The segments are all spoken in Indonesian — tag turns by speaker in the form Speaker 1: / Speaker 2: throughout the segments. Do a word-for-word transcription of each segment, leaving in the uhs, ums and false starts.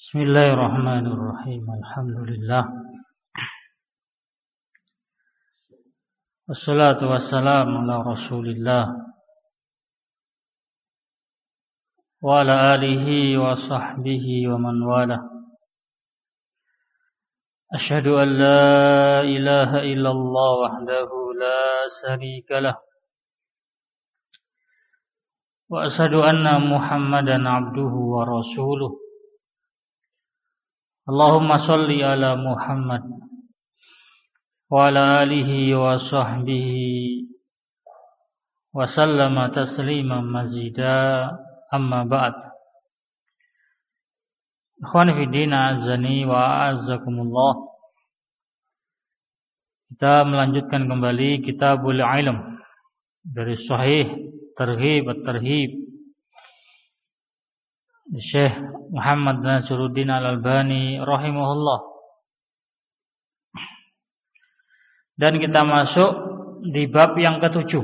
Speaker 1: Bismillahirrahmanirrahim. Alhamdulillah. Wassalatu wassalamu ala Rasulillah wa ala alihi wa sahbihi wa man wala. Asyhadu an la ilaha illallah wahdahu la syarika lah. Wa asyhadu anna Muhammadan abduhu wa rasuluh. Allahumma sholli ala Muhammad wa ala alihi wa sahbihi wa sallama tasliman mazida, amma ba'd. Ikhwani fi din, azani wa a'azzakumullah. Kita melanjutkan kembali Kitabul Ilm dari Sahih Targhib at-Tarhib Syekh Muhammad Nasiruddin Al-Albani rahimahullah. Dan kita masuk di bab yang ketujuh.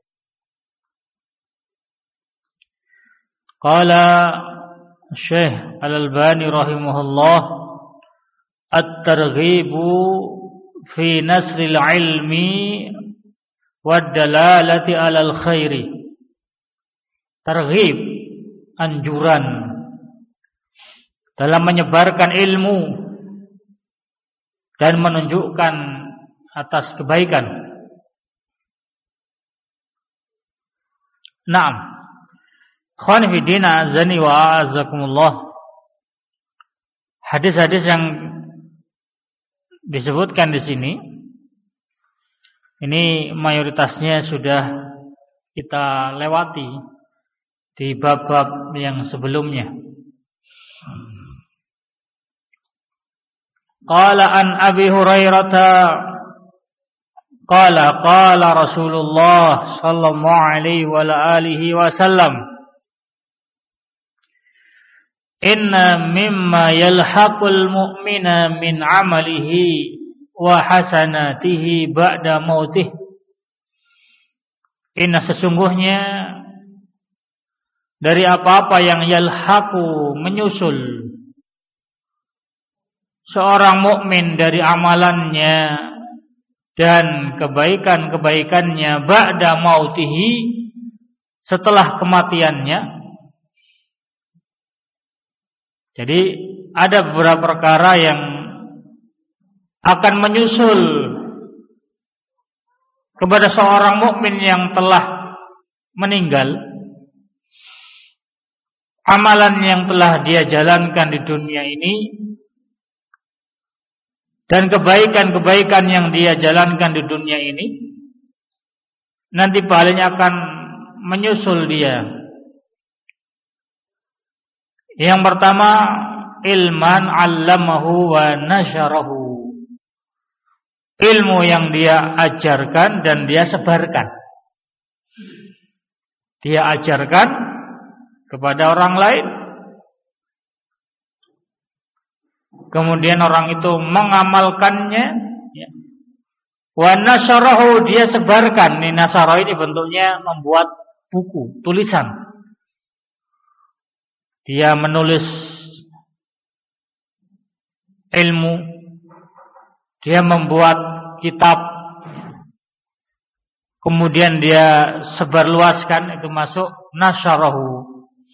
Speaker 1: Qala Syekh Al-Albani rahimahullah, at-targhibu fi nasril ilmi wad dalalati alal khairi. Targhib, anjuran dalam menyebarkan ilmu dan menunjukkan atas kebaikan. Naam. Ikhwani fi din, azani wa a'azzakumullah. Hadis-hadis yang disebutkan di sini ini mayoritasnya sudah kita lewati di bab-bab yang sebelumnya. Qala an Abi Hurairah qala qala Rasulullah sallallahu alaihi wa alihi wasallam, inna mimma yalhaqul mu'mina min amalihi wa hasanatihi ba'da mautih. Inna, sesungguhnya dari apa-apa yang yalhaqu, menyusul seorang mukmin dari amalannya dan kebaikan-kebaikannya ba'da mautihi, setelah kematiannya. Jadi ada beberapa perkara yang akan menyusul kepada seorang mukmin yang telah meninggal, amalan yang telah dia jalankan di dunia ini dan kebaikan-kebaikan yang dia jalankan di dunia ini nanti paling akan menyusul dia. Yang pertama, ilman 'allamahu wa nasyarahu. Ilmu yang dia ajarkan dan dia sebarkan. Dia ajarkan kepada orang lain, kemudian orang itu mengamalkannya, ya. Wa nasyarahu, dia sebarkan. Ini nasyarah ini bentuknya membuat buku, tulisan. Dia menulis ilmu, dia membuat kitab, kemudian dia sebarluaskan, itu masuk nasyarahu.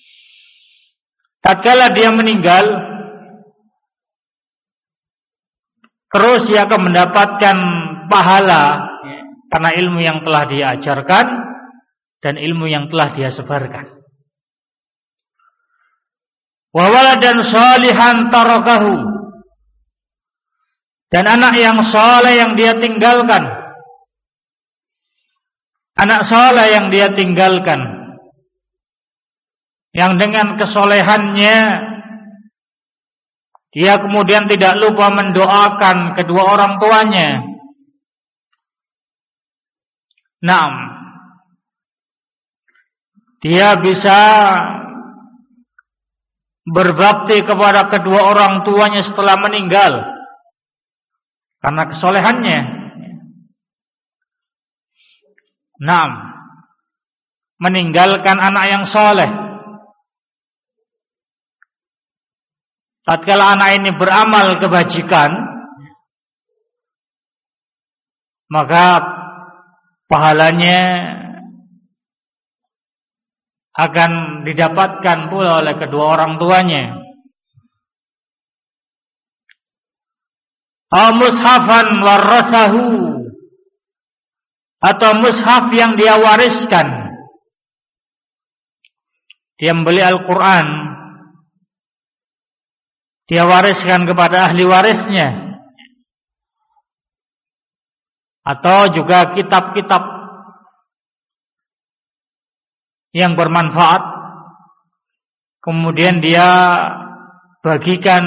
Speaker 1: Tatkala dia meninggal, terus dia akan mendapatkan pahala karena ilmu yang telah dia ajarkan dan ilmu yang telah dia sebarkan. Wa waladan shalihan tarakahu, dan anak yang saleh yang dia tinggalkan. Anak saleh yang dia tinggalkan, yang dengan kesolehannya dia kemudian tidak lupa mendoakan kedua orang tuanya. Naam, dia bisa berbakti kepada kedua orang tuanya setelah meninggal karena kesolehannya. Naam, meninggalkan anak yang soleh. tatkala anak ini beramal kebajikan, maka pahalanya akan didapatkan pula oleh kedua orang tuanya. Aw mushafan warasahu, atau mushaf yang dia wariskan. Dia membeli Al-Quran, dia wariskan kepada ahli warisnya. Atau juga kitab-kitab yang bermanfaat, kemudian dia bagikan,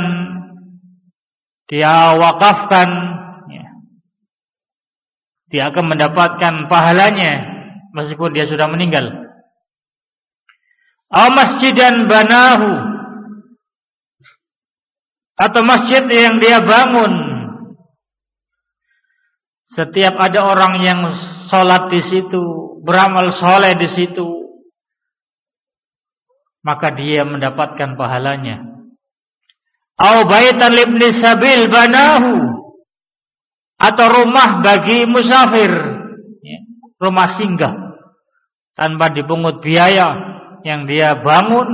Speaker 1: dia wakafkan, ya. Dia akan mendapatkan pahalanya meskipun dia sudah meninggal. Aw masjidan banahu, atau masjid yang dia bangun. Setiap ada orang yang sholat di situ, beramal soleh di situ, maka dia mendapatkan pahalanya. Au baitan libni sabil banahu, atau rumah bagi musafir, rumah singgah tanpa dipungut biaya yang dia bangun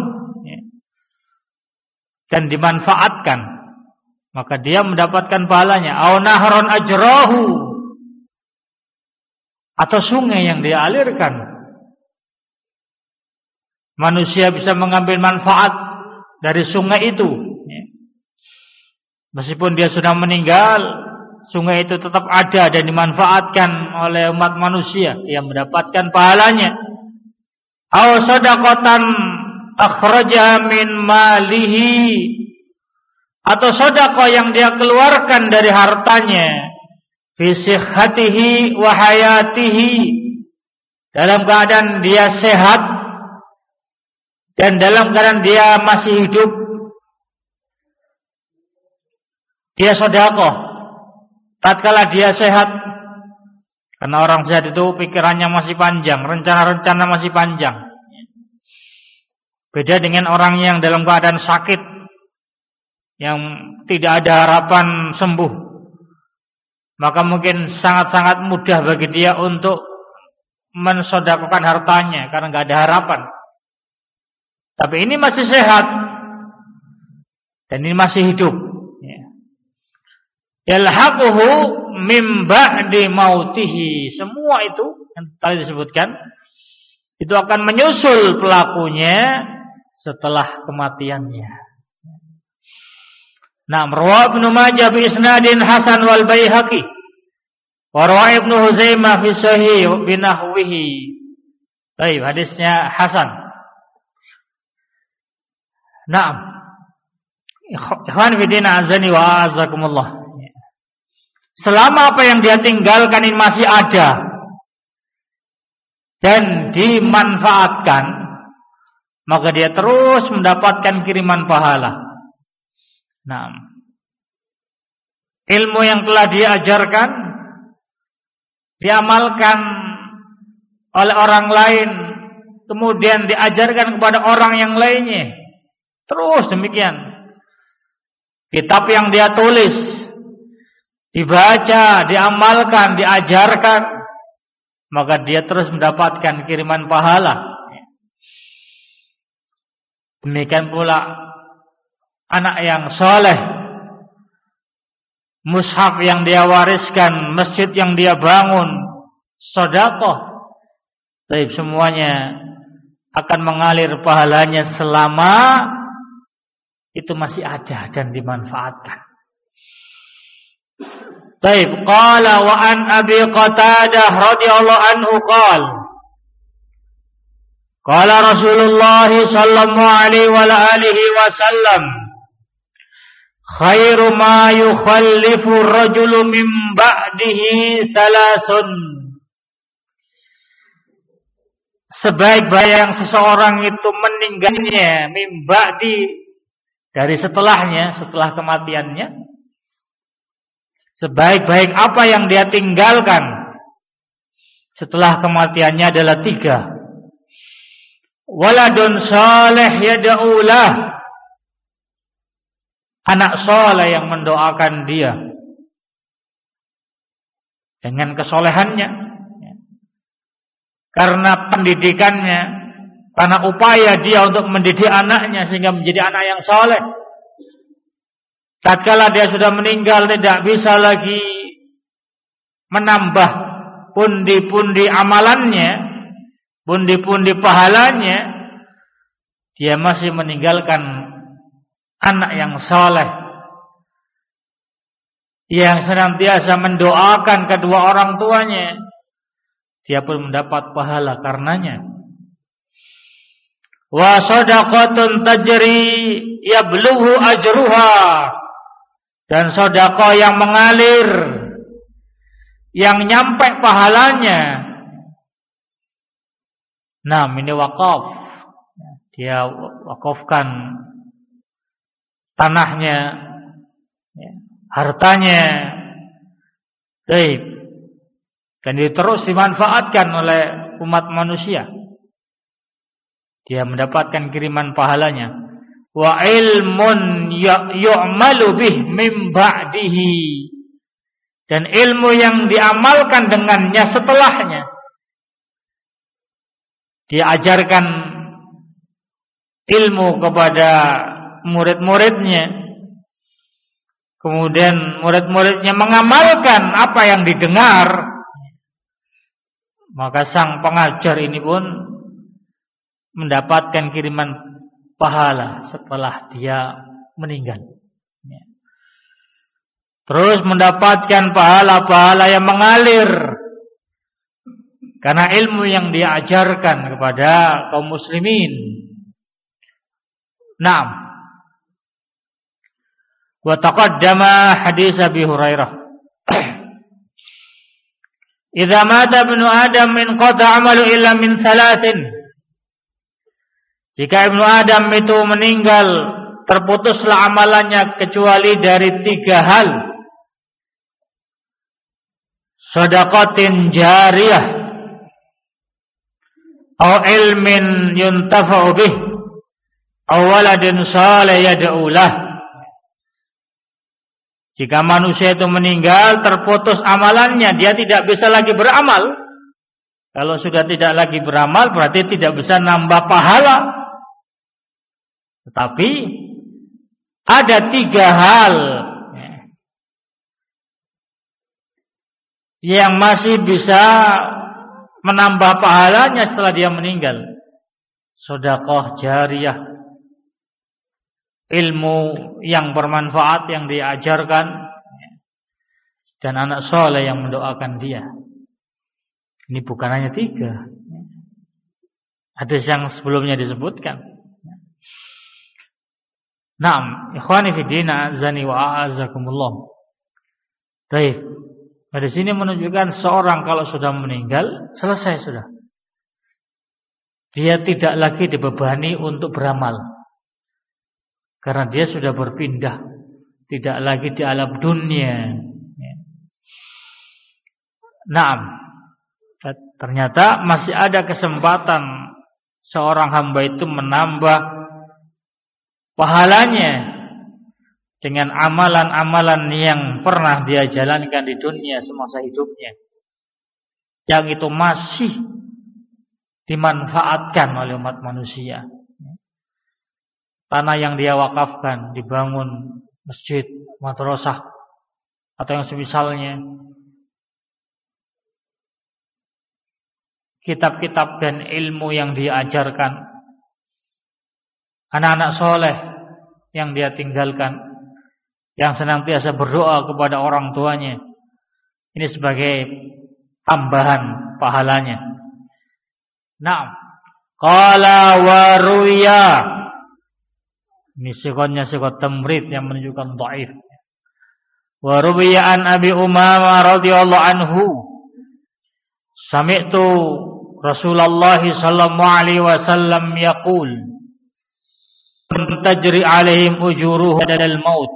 Speaker 1: dan dimanfaatkan, maka dia mendapatkan pahalanya. Au nahron ajrahu, atau sungai yang dia alirkan. Manusia bisa mengambil manfaat dari sungai itu. Meskipun dia sudah meninggal, sungai itu tetap ada dan dimanfaatkan oleh umat manusia yang mendapatkan pahalanya. Aw shadaqatan akhraja min malihi, atau sedekah yang dia keluarkan dari hartanya. Fi sihhatihi wa hayatihi, dalam keadaan dia sehat dan dalam keadaan dia masih hidup, dia sedekah tatkala dia sehat. Karena orang sehat itu pikirannya masih panjang, rencana-rencana masih panjang. Beda dengan orang yang dalam keadaan sakit, yang tidak ada harapan sembuh. Maka mungkin sangat-sangat mudah bagi dia untuk mensedekahkan hartanya karena nggak ada harapan. Tapi ini masih sehat dan ini masih hidup. Yalhaquhu mim ba'di mautihi. Semua itu yang tadi disebutkan itu akan menyusul pelakunya setelah kematiannya. Nah, rawa Ibnu Majah bi isnadin hasan wal Baihaqi wa rawa Ibnu Huzaimah fi sahih bi nahwihi. Baik, hadisnya hasan. Naam. Ikhwan fillah azani wa azakumullah. Selama apa yang dia tinggalkan ini masih ada dan dimanfaatkan, maka dia terus mendapatkan kiriman pahala. Nah, ilmu yang telah diajarkan diamalkan oleh orang lain, kemudian diajarkan kepada orang yang lainnya, terus demikian. Kitab yang dia tulis dibaca, diamalkan, diajarkan, maka dia terus mendapatkan kiriman pahala. Demikian pula anak yang soleh, mushaf yang dia wariskan, masjid yang dia bangun, sedekah, baik semuanya akan mengalir pahalanya selama itu masih ada dan dimanfaatkan. Baik, qala wa an Abi Qatadah radhiyallahu anhu qala qala Rasulullah sallallahu alaihi wa alihi wasallam, khairu ma yukhallifu ar-rajulu min ba'dihi salasun. Sebaik-baik yang seseorang itu meninggalnya min ba'di, dari setelahnya, setelah kematiannya, sebaik-baik apa yang dia tinggalkan setelah kematiannya adalah tiga. Waladun salih yad'ulah, anak soleh yang mendoakan dia dengan kesolehannya, karena pendidikannya, karena upaya dia untuk mendidik anaknya sehingga menjadi anak yang soleh. Tatkala dia sudah meninggal, tidak bisa lagi menambah pundi-pundi amalannya, pundi-pundi pahalanya. Dia masih meninggalkan anak yang soleh, yang senantiasa mendoakan kedua orang tuanya. Dia pun mendapat pahala karenanya. Wa shadaqatun tajri yablughu ajruha, dan sedekah yang mengalir, yang nyampe pahalanya. Nah, ini wakaf. Dia wakafkan tanahnya, hartanya, baik, dan itu terus dimanfaatkan oleh umat manusia. Dia mendapatkan kiriman pahalanya. Wa ilmun yu'malu bih min ba'dihi, dan ilmu yang diamalkan dengannya setelahnya. Dia ajarkan ilmu kepada murid-muridnya, kemudian murid-muridnya mengamalkan apa yang didengar, maka sang pengajar ini pun mendapatkan kiriman pahala setelah dia meninggal. Terus mendapatkan pahala-pahala yang mengalir karena ilmu yang dia ajarkan kepada kaum muslimin. Naam. Wa taqaddama hadis Abi Hurairah. Idza mata ibnu Adam min qata 'amalu illa min thalathin. Jika ibnu Adam itu meninggal, terputuslah amalannya kecuali dari tiga hal. Shadaqatin jariyah, au ilmin yuntafa'u bih, awaladin saleh yad'ulah. Jika manusia itu meninggal, terputus amalannya, dia tidak bisa lagi beramal. Kalau sudah tidak lagi beramal, berarti tidak bisa nambah pahala. Tetapi ada tiga hal yang masih bisa menambah pahalanya setelah dia meninggal. Sedekah jariyah, ilmu yang bermanfaat yang diajarkan, dan anak soleh yang mendoakan dia. Ini bukan hanya tiga, hadis yang sebelumnya disebutkan. Naam, ikhwani fi din, azani wa a'azakumullah. Baik, hadis ini menunjukkan seorang kalau sudah meninggal, selesai sudah. Dia tidak lagi dibebani untuk beramal, karena dia sudah berpindah, tidak lagi di alam dunia. Naam, ternyata masih ada kesempatan seorang hamba itu menambah pahalanya dengan amalan-amalan yang pernah dia jalankan di dunia semasa hidupnya, yang itu masih dimanfaatkan oleh umat manusia. Tanah yang dia wakafkan, dibangun masjid, madrasah, atau yang semisalnya, kitab-kitab dan ilmu yang dia ajarkan, anak-anak soleh yang dia tinggalkan, yang senantiasa berdoa kepada orang tuanya, ini sebagai tambahan pahalanya. Naam, qala wa ruya, ini siqatnya siqat tamrid yang menunjukkan dhaif. Wa ruya an Abi Umamah radhiyallahu anhu, sami'tu Rasulullah sallallahu alaihi wasallam yaqul, tajri alaihim ujuruhum dalal maut.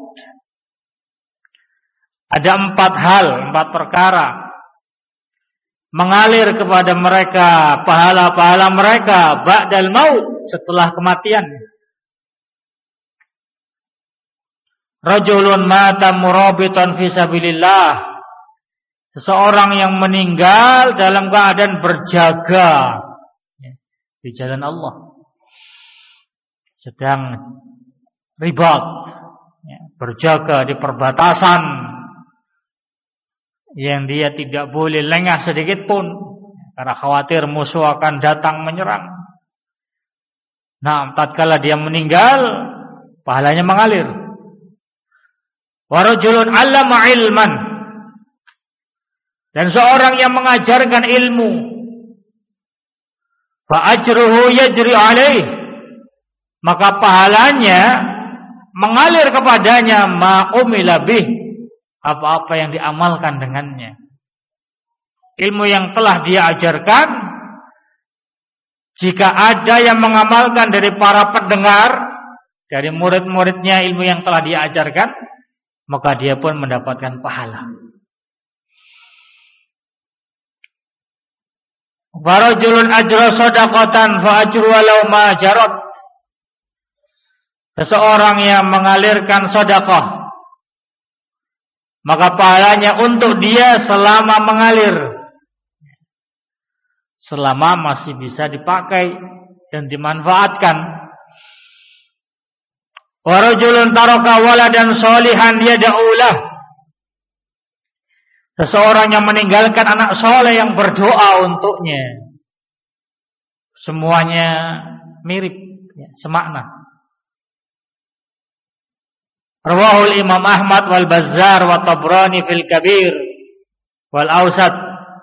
Speaker 1: Ada empat hal, empat perkara mengalir kepada mereka pahala-pahala mereka ba'dal maut, setelah kematian. rajulun mata murabitan fi sabilillah, seseorang yang meninggal dalam keadaan berjaga di jalan Allah, sedang ribat, berjaga di perbatasan yang dia tidak boleh lengah sedikit pun karena khawatir musuh akan datang menyerang. Nah, tatkala dia meninggal, pahalanya mengalir. Wa rajulun 'allama 'ilman, dan seorang yang mengajarkan ilmu, fa ajruhu yajri 'alaih, maka pahalanya mengalir kepadanya, ma umila bih, apa-apa yang diamalkan dengannya. Ilmu yang telah dia ajarkan, jika ada yang mengamalkan dari para pendengar, dari murid-muridnya ilmu yang telah dia ajarkan, maka dia pun mendapatkan pahala. Warajulun ajra shadaqatan fa ajru walau ma jarat, seseorang yang mengalirkan sedekah, maka pahalanya untuk dia selama mengalir, selama masih bisa dipakai dan dimanfaatkan. Wa rajulun taraka waladan sholihan yad'ulah, seseorang yang meninggalkan anak soleh yang berdoa untuknya. Semuanya mirip, ya, semakna. Rawahul Imam Ahmad wal Bazzar wa Tabrani fil Kabir wal Awsat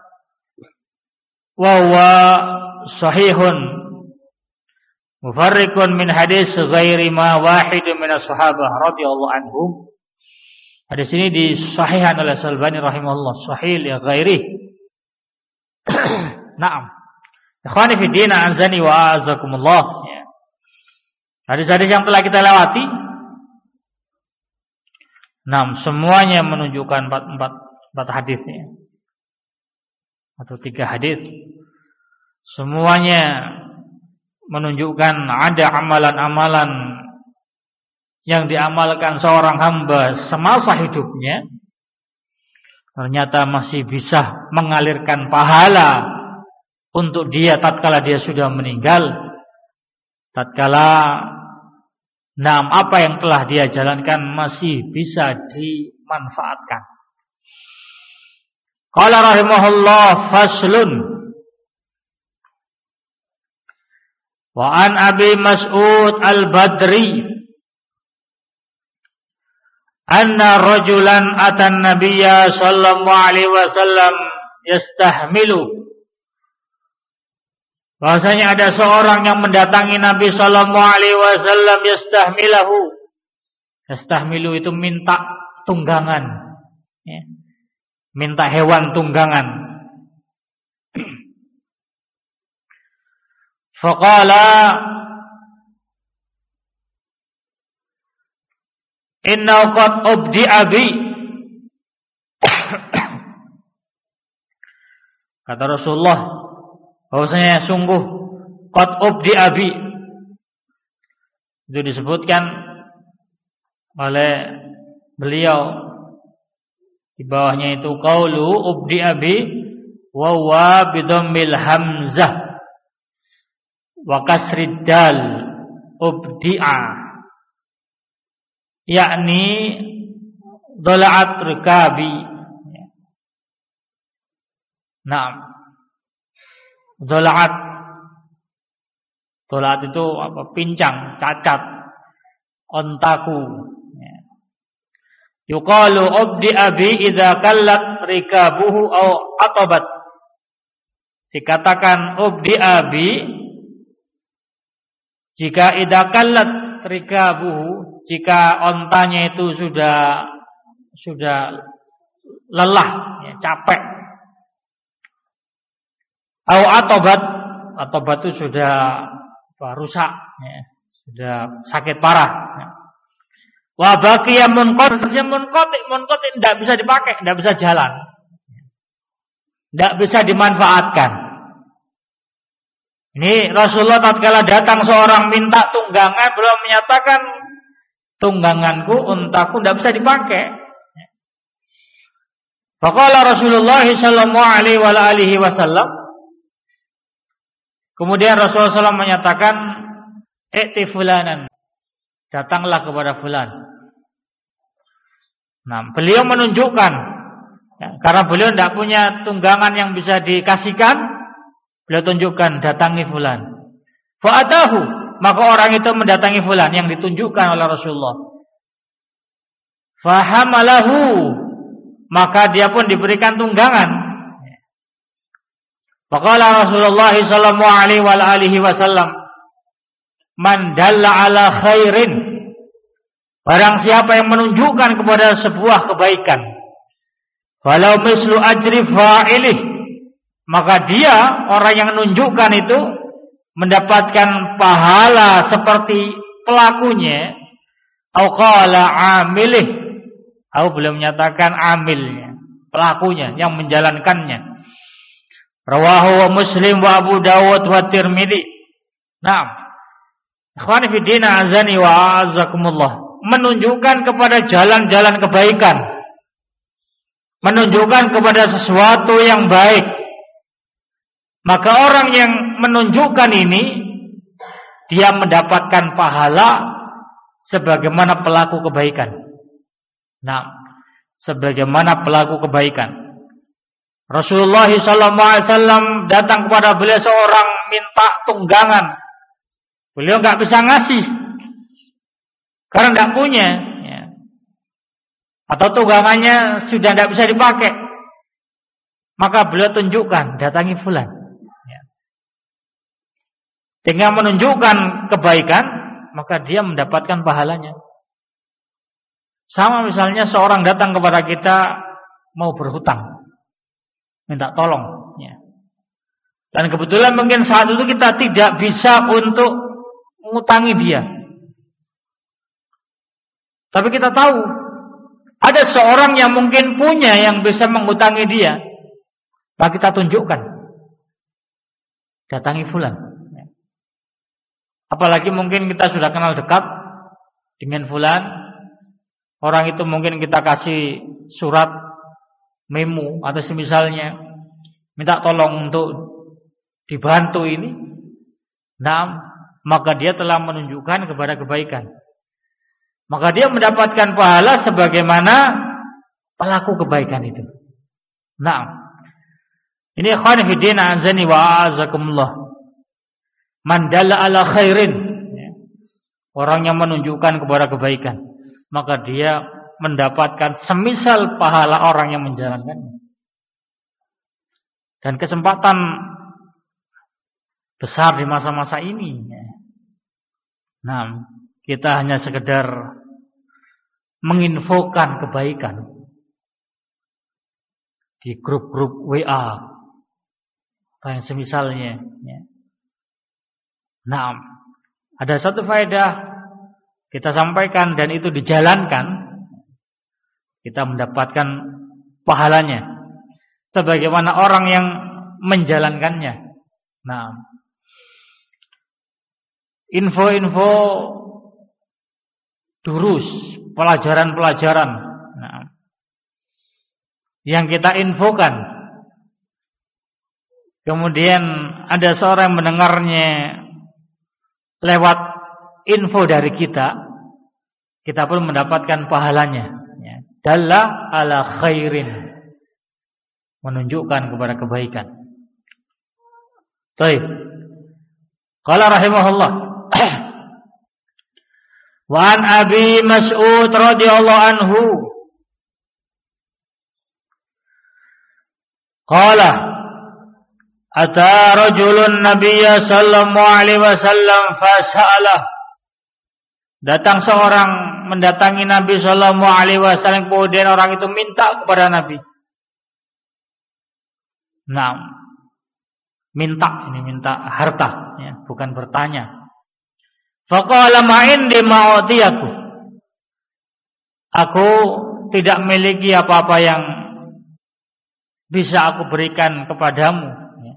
Speaker 1: wa huwa sahihun mufarriqun min hadis ghairi ma wahidun min as-sahabah radhiyallahu anhum. Hadis ini disahihkan oleh Al-Albani rahimahullah, sahih li ghairi. Naam. Ikhwani fi din, azani wa azakumullah. Hadis-hadis yang telah kita lewati, naam, semuanya menunjukkan empat empat empat hadis ya. Atau tiga hadis. Semuanya menunjukkan ada amalan-amalan yang diamalkan seorang hamba semasa hidupnya, ternyata masih bisa mengalirkan pahala untuk dia tatkala dia sudah meninggal, tatkala nam apa yang telah dia jalankan masih bisa dimanfaatkan. Qala rahimahullah, faslun. Wa an Abi Mas'ud al-Badri anna rajulan atan nabiyya sallallahu alaihi wasallam yastahmilu, bahwasanya ada seorang yang mendatangi Nabi sallallahu alaihi wasallam yastahmilahu. Yastahmilu itu minta tunggangan, ya. Minta hewan tunggangan. Faqala inna qad ubdi abi, kata Rasulullah bahwasanya sungguh qad ubdi abi, itu disebutkan oleh beliau di bawahnya itu qaulu ubdi abi wa wa bidammil hamzah wa kasrid dal ubdi'a, yakni dola'at rikabi. Naam, dola'at, dola'at itu apa? Pincang, cacat, ontaku. Yuqalu ubdi abi idza kallat rikabuhu au atabat, dikatakan ubdi abi jika idza kallat rikabuhu, jika ontanya itu sudah sudah lelah, ya, capek. Au atobat, atobat itu sudah rusak, ya, sudah sakit parah. Ya. Wa baqiya munqati, munqati, munqati tidak bisa dipakai, tidak bisa jalan, tidak bisa dimanfaatkan. Ini Rasulullah tatkala datang seorang minta tunggangan, beliau menyatakan tungganganku, untaku tidak bisa dipakai. Faqala Rasulullah sallallahu alaihi wasallam, kemudian Rasulullah shallallahu alaihi wasallam menyatakan, "I'ti fulanan." Datanglah kepada fulan. Nah, beliau menunjukkan, ya, karena beliau tidak punya tunggangan yang bisa dikasihkan, beliau tunjukkan, datangi fulan. Fa'atahu, maka orang itu mendatangi fulan yang ditunjukkan oleh Rasulullah. Fahamalahu, maka dia pun diberikan tunggangan. Faqala Rasulullah sallallahu alaihi wasallam, "Man dalla ala khairin." Barang siapa yang menunjukkan kepada sebuah kebaikan, walau mislu ajri fa'ilih, maka dia, orang yang menunjukkan itu, mendapatkan pahala seperti pelakunya. Au qala amilih, atau belum menyatakan amilnya, pelakunya yang menjalankannya. Rawahu wa Muslim wa Abu Dawud wa Tirmidzi. Naam. Ikhwani fi din, azani wa azakumullah. Menunjukkan kepada jalan-jalan kebaikan. Menunjukkan kepada sesuatu yang baik. Maka orang yang menunjukkan ini, dia mendapatkan pahala sebagaimana pelaku kebaikan. Nah, sebagaimana pelaku kebaikan. Rasulullah sallallahu alaihi wasallam datang kepada beliau seorang minta tunggangan. Beliau enggak bisa ngasih karena enggak punya, ya. Atau tunggangannya sudah enggak bisa dipakai. Maka beliau tunjukkan, datangi fulan, ya. Dengan menunjukkan kebaikan, maka dia mendapatkan pahalanya. Sama misalnya seorang datang kepada kita mau berhutang, minta tolong, ya. Dan kebetulan mungkin saat itu kita tidak bisa untuk mengutangi dia. Tapi kita tahu ada seorang yang mungkin punya yang bisa mengutangi dia. Maka kita tunjukkan, datangi fulan, ya. Apalagi mungkin kita sudah kenal dekat dengan fulan. Orang itu mungkin kita kasih surat memo atau semisalnya, minta tolong untuk dibantu ini. Nah, maka dia telah menunjukkan kepada kebaikan. Maka dia mendapatkan pahala sebagaimana pelaku kebaikan itu. Nah, ini ikhwan fillah azani wa azakumullah. Man dalla ala khairin, orang yang menunjukkan kepada kebaikan, maka dia mendapatkan semisal pahala orang yang menjalankannya. Dan kesempatan besar di masa-masa ini. Nah, kita hanya sekedar menginfokan kebaikan di grup-grup W A atau yang semisalnya. Nah, ada satu faedah kita sampaikan dan itu dijalankan, kita mendapatkan pahalanya sebagaimana orang yang menjalankannya. Nah, info-info durus, pelajaran-pelajaran, nah, yang kita infokan, kemudian ada seorang yang mendengarnya lewat info dari kita, kita pun mendapatkan pahalanya. Dalla ala khairin, menunjukkan kepada kebaikan. Baik. Qala rahimahullah. Wa an Abi Mas'ud radhiyallahu anhu qala ata rajulun nabiyya sallallahu alaihi wasallam fasa'alah. Datang seorang mendatangi Nabi sallallahu alaihi wasallam, kemudian orang itu minta kepada Nabi. Nah, minta, ini minta harta, ya, bukan bertanya. Faqala ma indi ma'utiyaku. Aku tidak memiliki apa-apa yang bisa aku berikan kepadamu. Ya.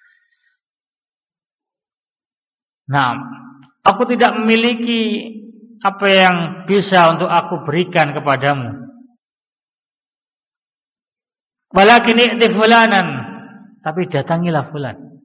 Speaker 1: Nah, aku tidak memiliki apa yang bisa untuk aku berikan kepadamu. Walakin i'ti fulanan, tapi datangilah fulan.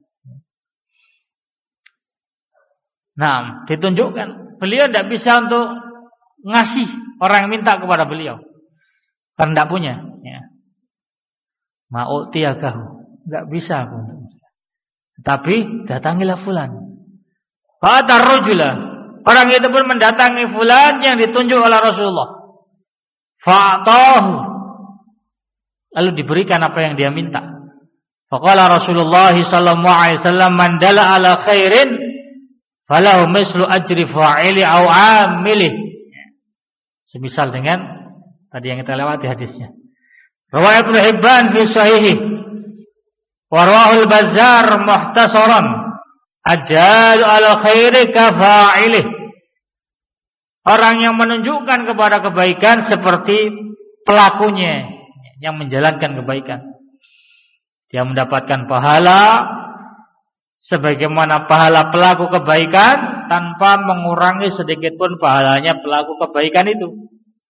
Speaker 1: Nah, ditunjukkan beliau tidak bisa untuk ngasih orang yang minta kepada beliau karena tidak punya, ya. Ma'utiyakahu, tidak bisa aku. Tapi datangilah fulan. Kata rajula, orang itu pun mendatangi fulan yang ditunjuk oleh Rasulullah. Fa'atahu, lalu diberikan apa yang dia minta. Faqala Rasulullah sallallahu alaihi wasallam, man dalla ala khairin falahu mislu ajri fa'ili au 'amili. Semisal dengan tadi yang kita lewati hadisnya. Riwayat Ibnu Hibban fi sahihi wa rawahul Bazzar muhtasaran ajal ala khairi kafa'ili. Orang yang menunjukkan kepada kebaikan seperti pelakunya yang menjalankan kebaikan. Dia mendapatkan pahala sebagaimana pahala pelaku kebaikan tanpa mengurangi sedikit pun pahalanya pelaku kebaikan itu.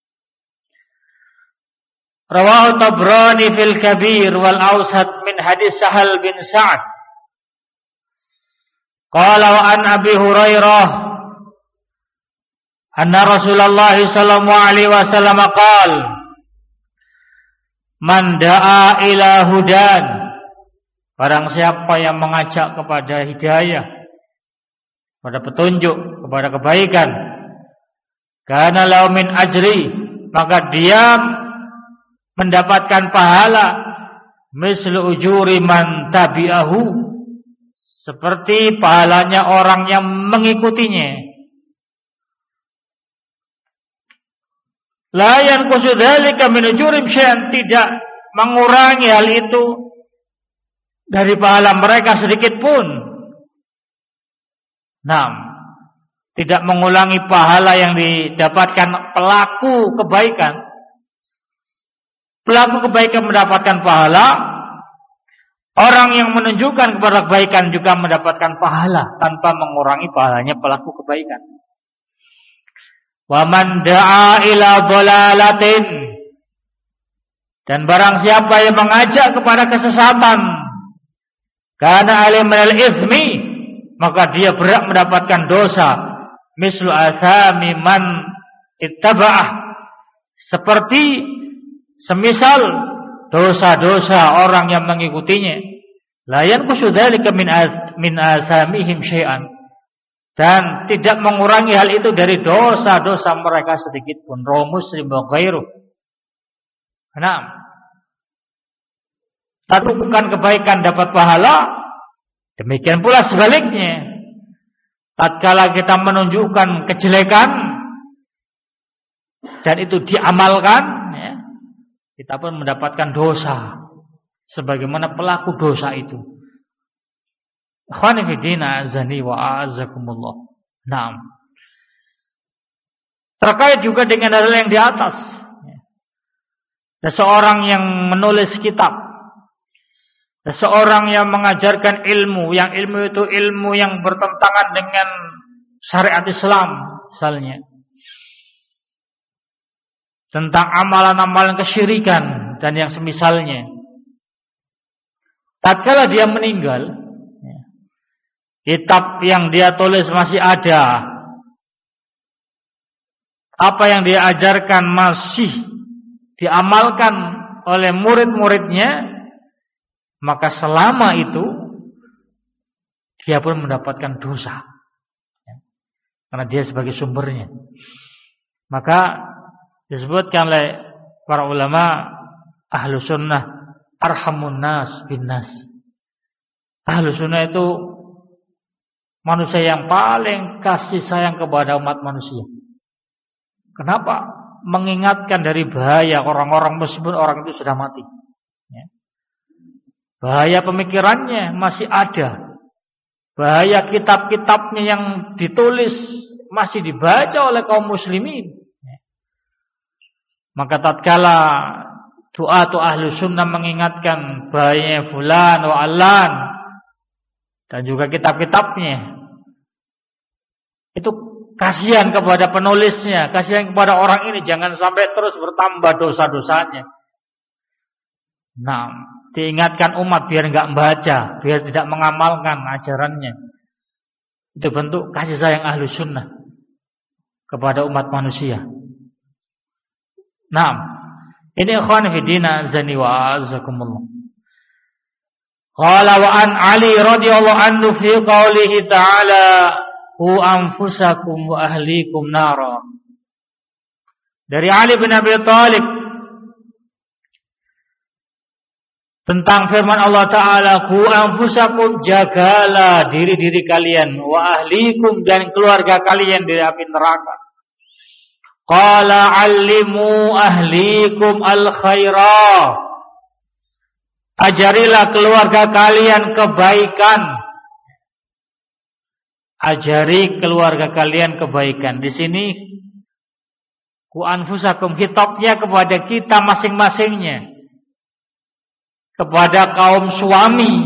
Speaker 1: Rawahu Tabrani fil Kabir wal Awsat min hadis Sahal bin Sa'ad. Qala wa an Abi Hurairah anna Rasulullah sallallahu alaihi wasallam qala man da'a ila hudan, barang siapa yang mengajak kepada hidayah, kepada petunjuk, kepada kebaikan, kana lahu min ajri, maka dia mendapatkan pahala mislu ujuri man tabi'ahu, seperti pahalanya orang yang mengikutinya. La yanqusu dzalika min ujurim syai'an, tidak mengurangi hal itu dari pahala mereka sedikit pun. Nah, tidak mengulangi pahala yang didapatkan pelaku kebaikan. Pelaku kebaikan mendapatkan pahala, orang yang menunjukkan kepada kebaikan juga mendapatkan pahala tanpa mengurangi pahalanya pelaku kebaikan. Wa man da'a ila dhalalatin, dan barang siapa yang mengajak kepada kesesatan, kana alim minal ithmi, maka dia berhak mendapatkan dosa mislu athami man ittaba'ah, seperti semisal dosa-dosa orang yang mengikutinya. La yanqusu dzalika min min athamihim syai'an, dan tidak mengurangi hal itu dari dosa-dosa mereka sedikit pun. Rawi Muslim wa ghairuh. Nah, lakukan kebaikan dapat pahala, demikian pula sebaliknya. Tatkala kita menunjukkan kejelekan dan itu diamalkan, ya, kita pun mendapatkan dosa sebagaimana pelaku dosa itu. Ikhwani fi din, azani wa a'azakumullah. Naam. Terkait juga dengan hal yang di atas. Seseorang yang menulis kitab, seseorang yang mengajarkan ilmu, yang ilmu itu ilmu yang bertentangan dengan syariat Islam, misalnya tentang amalan-amalan kesyirikan dan yang semisalnya. Tatkala dia meninggal, kitab yang dia tulis masih ada, apa yang dia ajarkan masih diamalkan oleh murid-muridnya, maka selama itu dia pun mendapatkan dosa, karena dia sebagai sumbernya. Maka disebutkan oleh para ulama, ahlu sunnah arhamun nas bin nas. Ahlu sunnah itu manusia yang paling kasih sayang kepada umat manusia. Kenapa? Mengingatkan dari bahaya orang-orang meskipun orang itu sudah mati. Bahaya pemikirannya masih ada. Bahaya kitab-kitabnya yang ditulis masih dibaca oleh kaum muslimin. Maka tatkala doa tu ahlu sunnah mengingatkan bahayanya fulan wa allan dan juga kitab-kitabnya, itu kasihan kepada penulisnya, kasihan kepada orang ini, jangan sampai terus bertambah dosa-dosanya. Nah, diingatkan umat biar enggak membaca, biar tidak mengamalkan ajarannya. Itu bentuk kasih sayang ahlu sunnah kepada umat manusia. Nah, ini ikhwan fillah azani wa azakumullah. Qala wa an Ali radhiyallahu anhu fi qoulihi ta'ala qu anfusakum wa ahlikum nara. Dari Ali bin Abi Thalib tentang firman Allah Ta'ala, qu anfusakum, jagalah diri-diri kalian, wa ahlikum, dan keluarga kalian dari api neraka. Qala allimu ahlikum al-khaira, ajarilah keluarga kalian kebaikan. Ajari keluarga kalian kebaikan. Di sini qu anfusakum, kitabnya kepada kita masing-masingnya, kepada kaum suami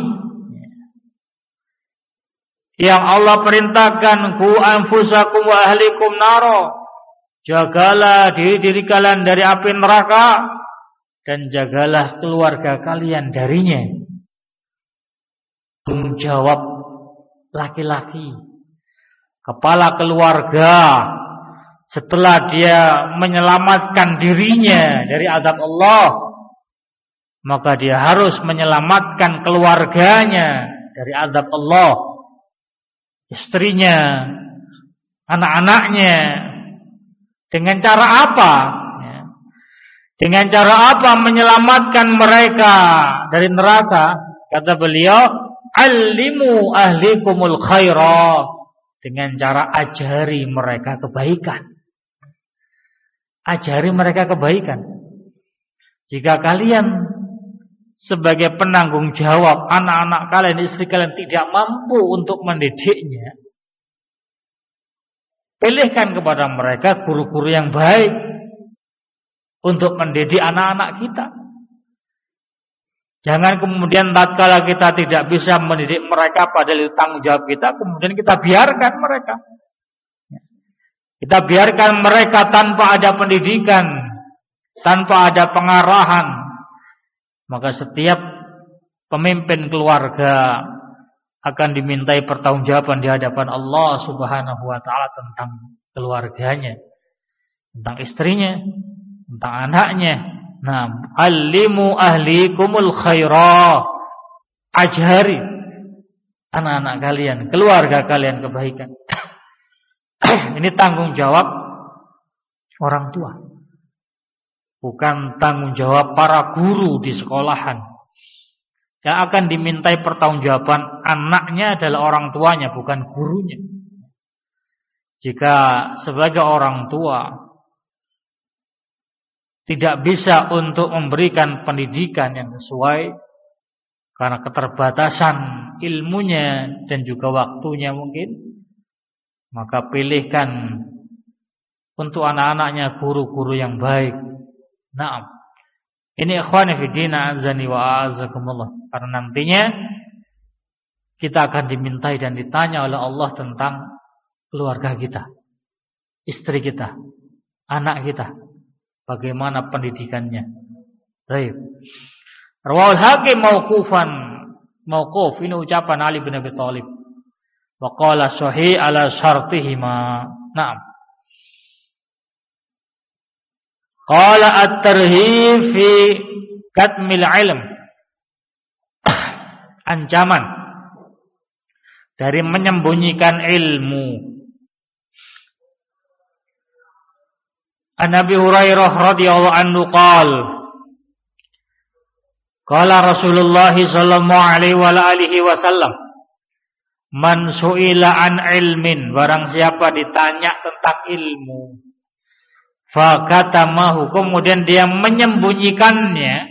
Speaker 1: yang Allah perintahkan, qu anfusakum wa ahlikum naro, jagalah diri-diri kalian dari api neraka dan jagalah keluarga kalian darinya. Tanggung jawab laki-laki, kepala keluarga, setelah dia menyelamatkan dirinya dari azab Allah, maka dia harus menyelamatkan keluarganya dari azab Allah, istrinya, anak-anaknya. Dengan cara apa? Dengan cara apa menyelamatkan mereka dari neraka? Kata beliau, allimu ahlikumul khaira, dengan cara ajari mereka kebaikan. Ajari mereka kebaikan. Jika kalian sebagai penanggung jawab anak-anak kalian, istri kalian tidak mampu untuk mendidiknya, pilihkan kepada mereka guru-guru yang baik untuk mendidik anak-anak kita. Jangan kemudian tatkala kita tidak bisa mendidik mereka, padahal itu tanggung jawab kita, kemudian kita biarkan mereka. Kita biarkan mereka tanpa ada pendidikan, tanpa ada pengarahan. Maka setiap pemimpin keluarga akan dimintai pertanggungjawaban di hadapan Allah Subhanahu wa taala tentang keluarganya, tentang istrinya, tentang anaknya. Nah, allimu ahlikumul khaira, ajari anak-anak kalian, keluarga kalian kebaikan. Ini tanggung jawab orang tua, bukan tanggung jawab para guru di sekolahan. Yang akan dimintai pertanggungjawaban anaknya adalah orang tuanya, bukan gurunya. Jika sebagai orang tua tidak bisa untuk memberikan pendidikan yang sesuai karena keterbatasan ilmunya dan juga waktunya mungkin, maka pilihkan untuk anak-anaknya guru-guru yang baik. Naam. Ini ikhwani fi din azani wa azakumullah. Karena nantinya kita akan dimintai dan ditanya oleh Allah tentang keluarga kita, istri kita, anak kita, bagaimana pendidikannya. Baik. Rawal Hakim mauqufan, mauquf, ini ucapan Ali bin Abi Thalib. Wa qala sahih ala syartihima. Naam. Qala at-tarhib fi katmil ilm, ancaman dari menyembunyikan ilmu. An Abi Hurairah radhiyallahu anhu qala qala Rasulullah sallallahu alaihi wa alihi wasallam, man su'ila an ilmin, barang siapa ditanya tentang ilmu, fakatamahu, kemudian dia menyembunyikannya,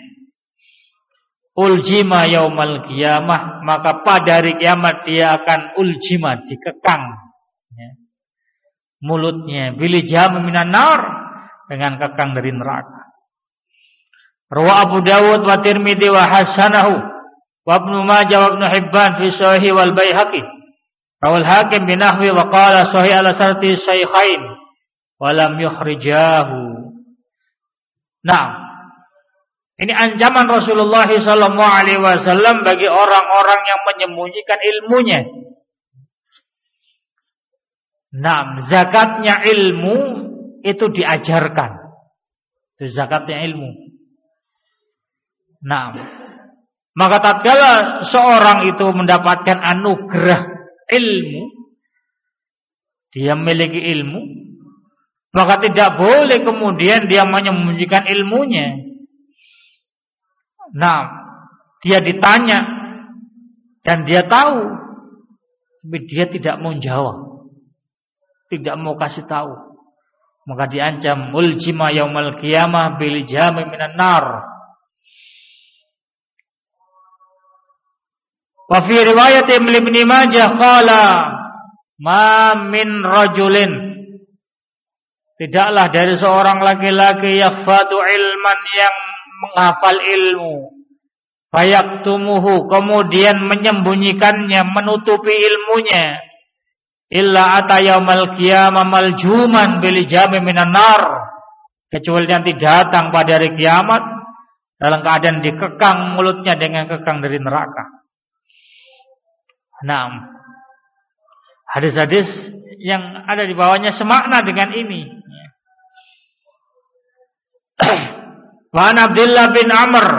Speaker 1: uljima yaumal qiyamah, maka pada hari kiamat dia akan uljima, dikekang ya, mulutnya, bilijam minan nar, dengan kekang dari neraka. Rawa Abu Dawud wa Tirmidzi wa hasanahu wa Ibnu Majah wa Ibnu Hibban fi Sahih wal Baihaqi Rawal Hakim bin Nahwi wa qala sahih ala sarti syaikhain wa lam yukhrijahu. Nah, ini ancaman Rasulullah sallallahu alaihi wasallam bagi orang-orang yang menyembunyikan ilmunya. Nah, zakatnya ilmu itu diajarkan. Itu zakatnya ilmu. Nah, maka tatkala seorang itu mendapatkan anugerah ilmu, dia memiliki ilmu, maka tidak boleh kemudian dia menyembunyikan ilmunya. Nah, dia ditanya dan dia tahu, tapi dia tidak mau jawab, tidak mau kasih tahu. Maka diancam uljima yaumal qiyamah bil jami minan nar. Wa fi riwayat Ibnu Majah qala ma min rajulin, tidaklah dari seorang laki-laki yakhfadu ilman yang menghafal ilmu, fayaktumuhu kemudian menyembunyikannya, menutupi ilmunya, illa ata yaumal qiyamah maljuman bil jami minan nar, kecuali nanti datang pada hari kiamat dalam keadaan dikekang mulutnya dengan kekang dari neraka. Nah, hadis-hadis yang ada di bawahnya semakna dengan ini. Wa an Abdullah bin Amr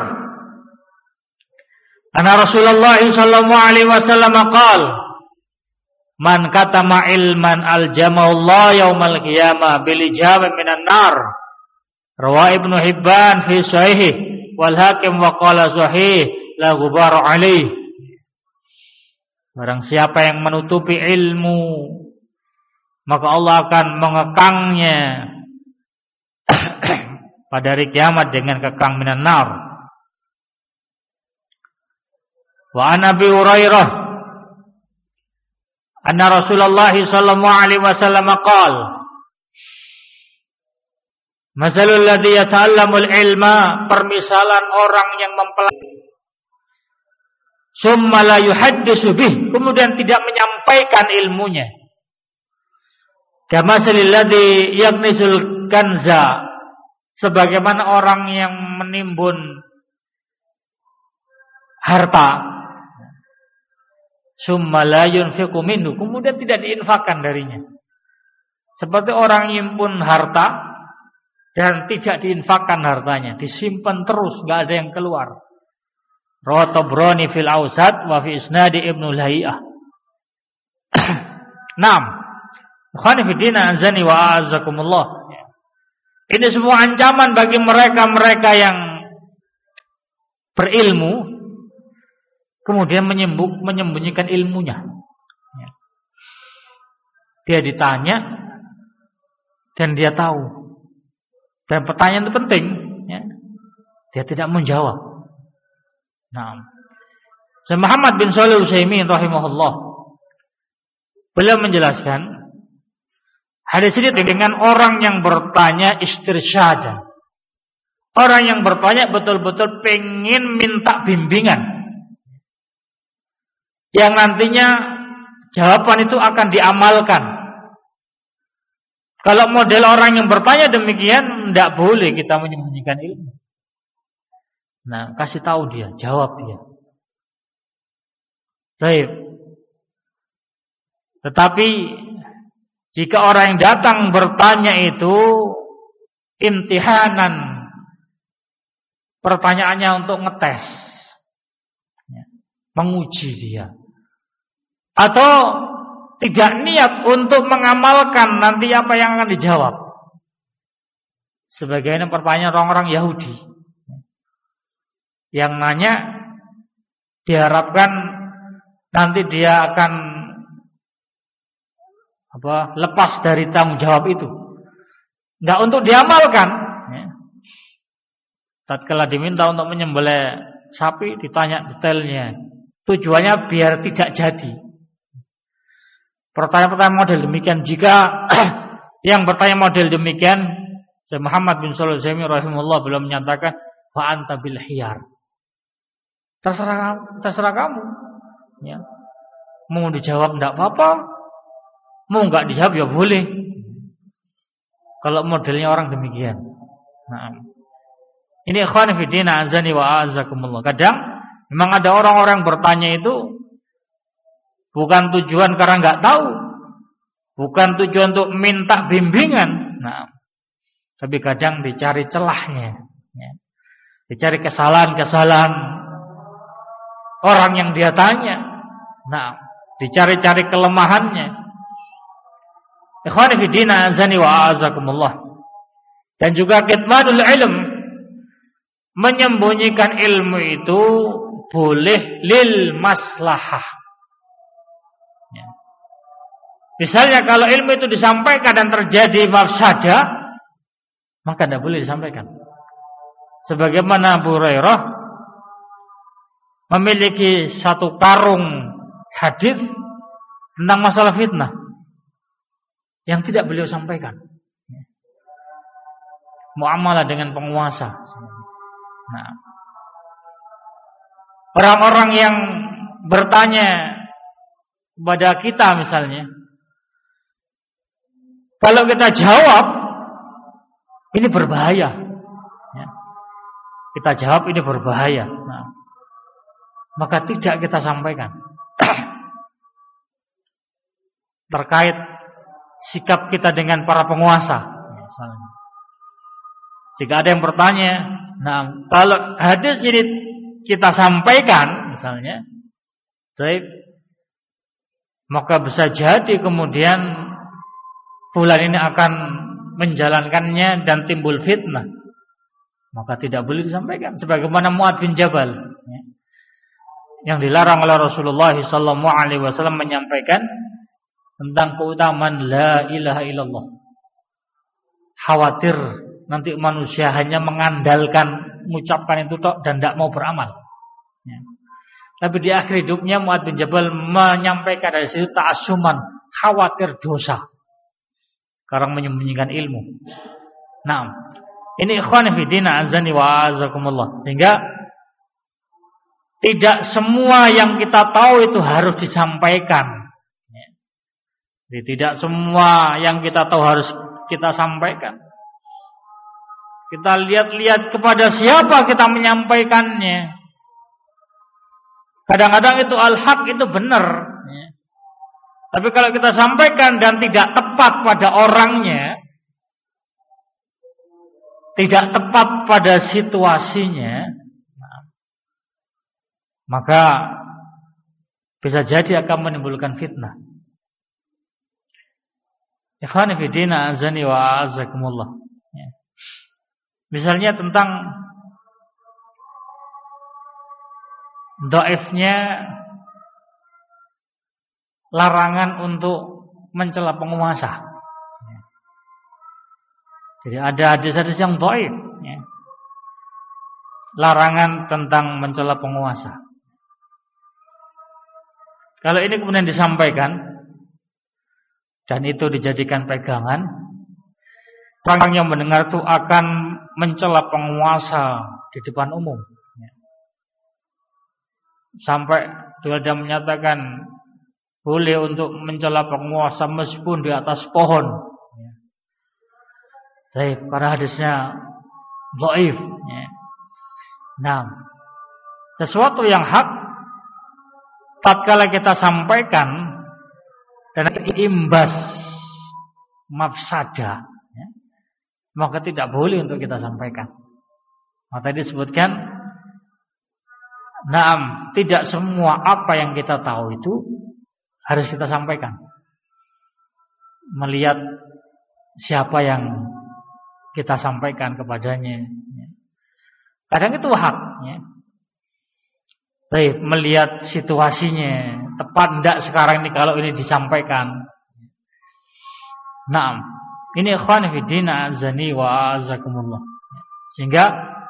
Speaker 1: anna Rasulullah sallallahu alaihi wasallam qala man katama ilman aljamaullah yaumal qiyamah bil jami minan nar. Rawa Ibnu Hibban fi sahih wal Hakim wa qala sahih la ghubar alaih. Barang siapa yang menutupi ilmu, maka Allah akan mengekangnya pada hari kiamat dengan kekang minan nar. Wa an Abi Hurairah anna Rasulullah sallallahu alaihi wasallam qala masalul ladzi yata'allamul ilma, permisalan orang yang mempelajari summa la yuhaddisu bih, kemudian tidak menyampaikan ilmunya, kamasalil ladzi yaknisul kanza, sebagaimana orang yang menimbun harta, summa la yunfiqu minhu, kemudian tidak diinfakkan darinya. Seperti orang nyimpun harta dan tidak diinfakkan hartanya, disimpan terus, enggak ada yang keluar. Rawahu Tabrani fil Awsat wa fi isnadi Ibnu Lahiyah. Naam. Khani fi din azani wa azakumullah. Ini semua ancaman bagi mereka-mereka yang berilmu kemudian menyembuk, menyembunyikan ilmunya. Dia ditanya dan dia tahu. Dan pertanyaan itu penting, ya. Dia tidak menjawab. Nah, Syekh Muhammad bin Shalih Al-Utsaimin rahimahullah, beliau menjelaskan hadis ini dengan orang yang bertanya istirsyad. Orang yang bertanya betul-betul pengen minta bimbingan, yang nantinya jawaban itu akan diamalkan. Kalau model orang yang bertanya demikian, tidak boleh kita menyembunyikan ilmu. Nah, kasih tahu dia, jawab dia. Baik. Tetapi jika orang yang datang bertanya itu imtihanan, pertanyaannya untuk ngetes, menguji dia, atau tidak niat untuk mengamalkan nanti apa yang akan dijawab, sebagaimana pertanyaan orang-orang Yahudi yang nanya, diharapkan nanti dia akan apa lepas dari tanggung jawab itu, nggak untuk diamalkan. Tatkala diminta untuk menyembelih sapi, ditanya detailnya, tujuannya biar tidak jadi. Pertanyaan-pertanyaan model demikian, jika yang bertanya model demikian, Syekh Muhammad bin Shalih Al-Utsaimin rahimahullah belum menyatakan wa anta bil khiyar. Terserah, terserah kamu, ya. Mau dijawab enggak apa-apa, mau enggak dijawab ya boleh. Kalau modelnya orang demikian. Nah, ini ikhwan fillah azani wa azakumullah. Kadang memang ada orang-orang bertanya itu bukan tujuan karena enggak tahu, bukan tujuan untuk minta bimbingan. Nah, tapi kadang dicari celahnya, ya. Dicari kesalahan-kesalahan orang yang dia tanya. Nah, dicari-cari kelemahannya. Ikhwani fi din azani wa azakumullah. Dan juga kitmanul ilm, menyembunyikan ilmu itu boleh lil maslahah. Ya. Misalnya kalau ilmu itu disampaikan dan terjadi mafsadah, maka tidak boleh disampaikan. Sebagaimana Abu Hurairah memiliki satu karung hadis tentang masalah fitnah yang tidak beliau sampaikan. Muamalah dengan penguasa. Nah, orang-orang yang bertanya kepada kita misalnya, kalau kita jawab ini berbahaya, ya. Kita jawab ini berbahaya, nah, maka tidak kita sampaikan terkait sikap kita dengan para penguasa misalnya. Jika ada yang bertanya, nah kalau hadis ini kita sampaikan misalnya, baik, maka bisa jadi kemudian fulan ini akan menjalankannya dan timbul fitnah, maka tidak boleh disampaikan. Sebagaimana Mu'adz bin Jabal, ya, yang dilarang oleh Rasulullah sallallahu alaihi wasallam menyampaikan tentang keutamaan la ilaha illallah. Khawatir nanti manusia hanya mengandalkan mengucapkan itu tok dan tidak mau beramal. Ya. Tapi di akhir hidupnya Mu'adz bin Jabal menyampaikan dari situ ta'assuman, khawatir dosa karena menyembunyikan ilmu. Nah, ini ikhwan fillah azani wa azakumullah. Sehingga tidak semua yang kita tahu itu harus disampaikan. Jadi tidak semua yang kita tahu harus kita sampaikan. Kita lihat-lihat kepada siapa kita menyampaikannya. Kadang-kadang itu al-haq, itu benar, ya. Tapi kalau kita sampaikan dan tidak tepat pada orangnya, tidak tepat pada situasinya, maka bisa jadi akan menimbulkan fitnah. Ikhwani fi din azani wa azakumullah. Misalnya tentang dhaifnya larangan untuk mencela penguasa. Jadi ada hadis-hadis yang dhaif, ya. Larangan tentang mencela penguasa. Kalau ini kemudian disampaikan dan itu dijadikan pegangan, orang yang mendengar itu akan mencela penguasa di depan umum, ya. Sampai dia menyatakan boleh untuk mencela penguasa meskipun di atas pohon, ya. Tapi para hadisnya dhaif, ya. Nah, sesuatu yang hak tatkala kita sampaikan dan imbas mafsadah, ya, maka tidak boleh untuk kita sampaikan. Maka tadi disebutkan, naam, tidak semua apa yang kita tahu itu harus kita sampaikan. Melihat siapa yang kita sampaikan kepadanya, ya. Kadang itu hak, ya. Baik, melihat situasinya tepat tidak sekarang ini kalau ini disampaikan. Naam, ini ikhwan fi din azani wa azakumullah. Sehingga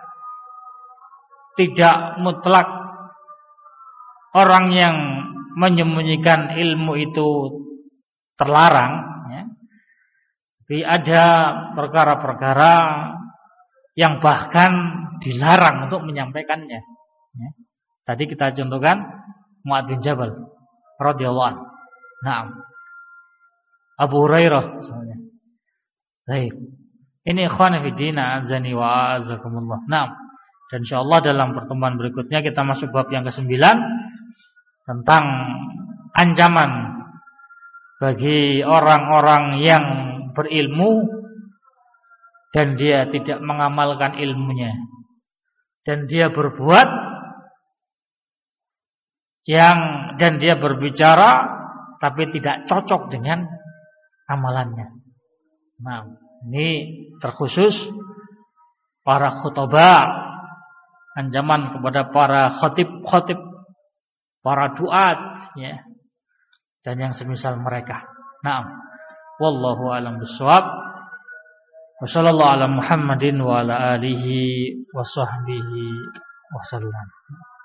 Speaker 1: tidak mutlak orang yang menyembunyikan ilmu itu terlarang, ya. Tapi ada perkara-perkara yang bahkan dilarang untuk menyampaikannya, ya. Tadi kita contohkan Mu'adz bin Jabal, radhiyallahu anhu. Naam. Abu Hurairah misalnya. Baik. Ini ikhwan fillah azani wa azakumullah. Naam. Dan insyaallah dalam pertemuan berikutnya kita masuk bab yang kesembilan tentang ancaman bagi orang-orang yang berilmu dan dia tidak mengamalkan ilmunya dan dia berbuat yang dan dia berbicara tapi tidak cocok dengan amalannya. Nah, ini terkhusus para khutbah, ancaman kepada para khatib-khatib, para duat, ya, dan yang semisal mereka. Naam. Wallahu a'lam bishawab. Wa sallallahu ala Muhammadin wa ala alihi wa sahbihi wa sallam.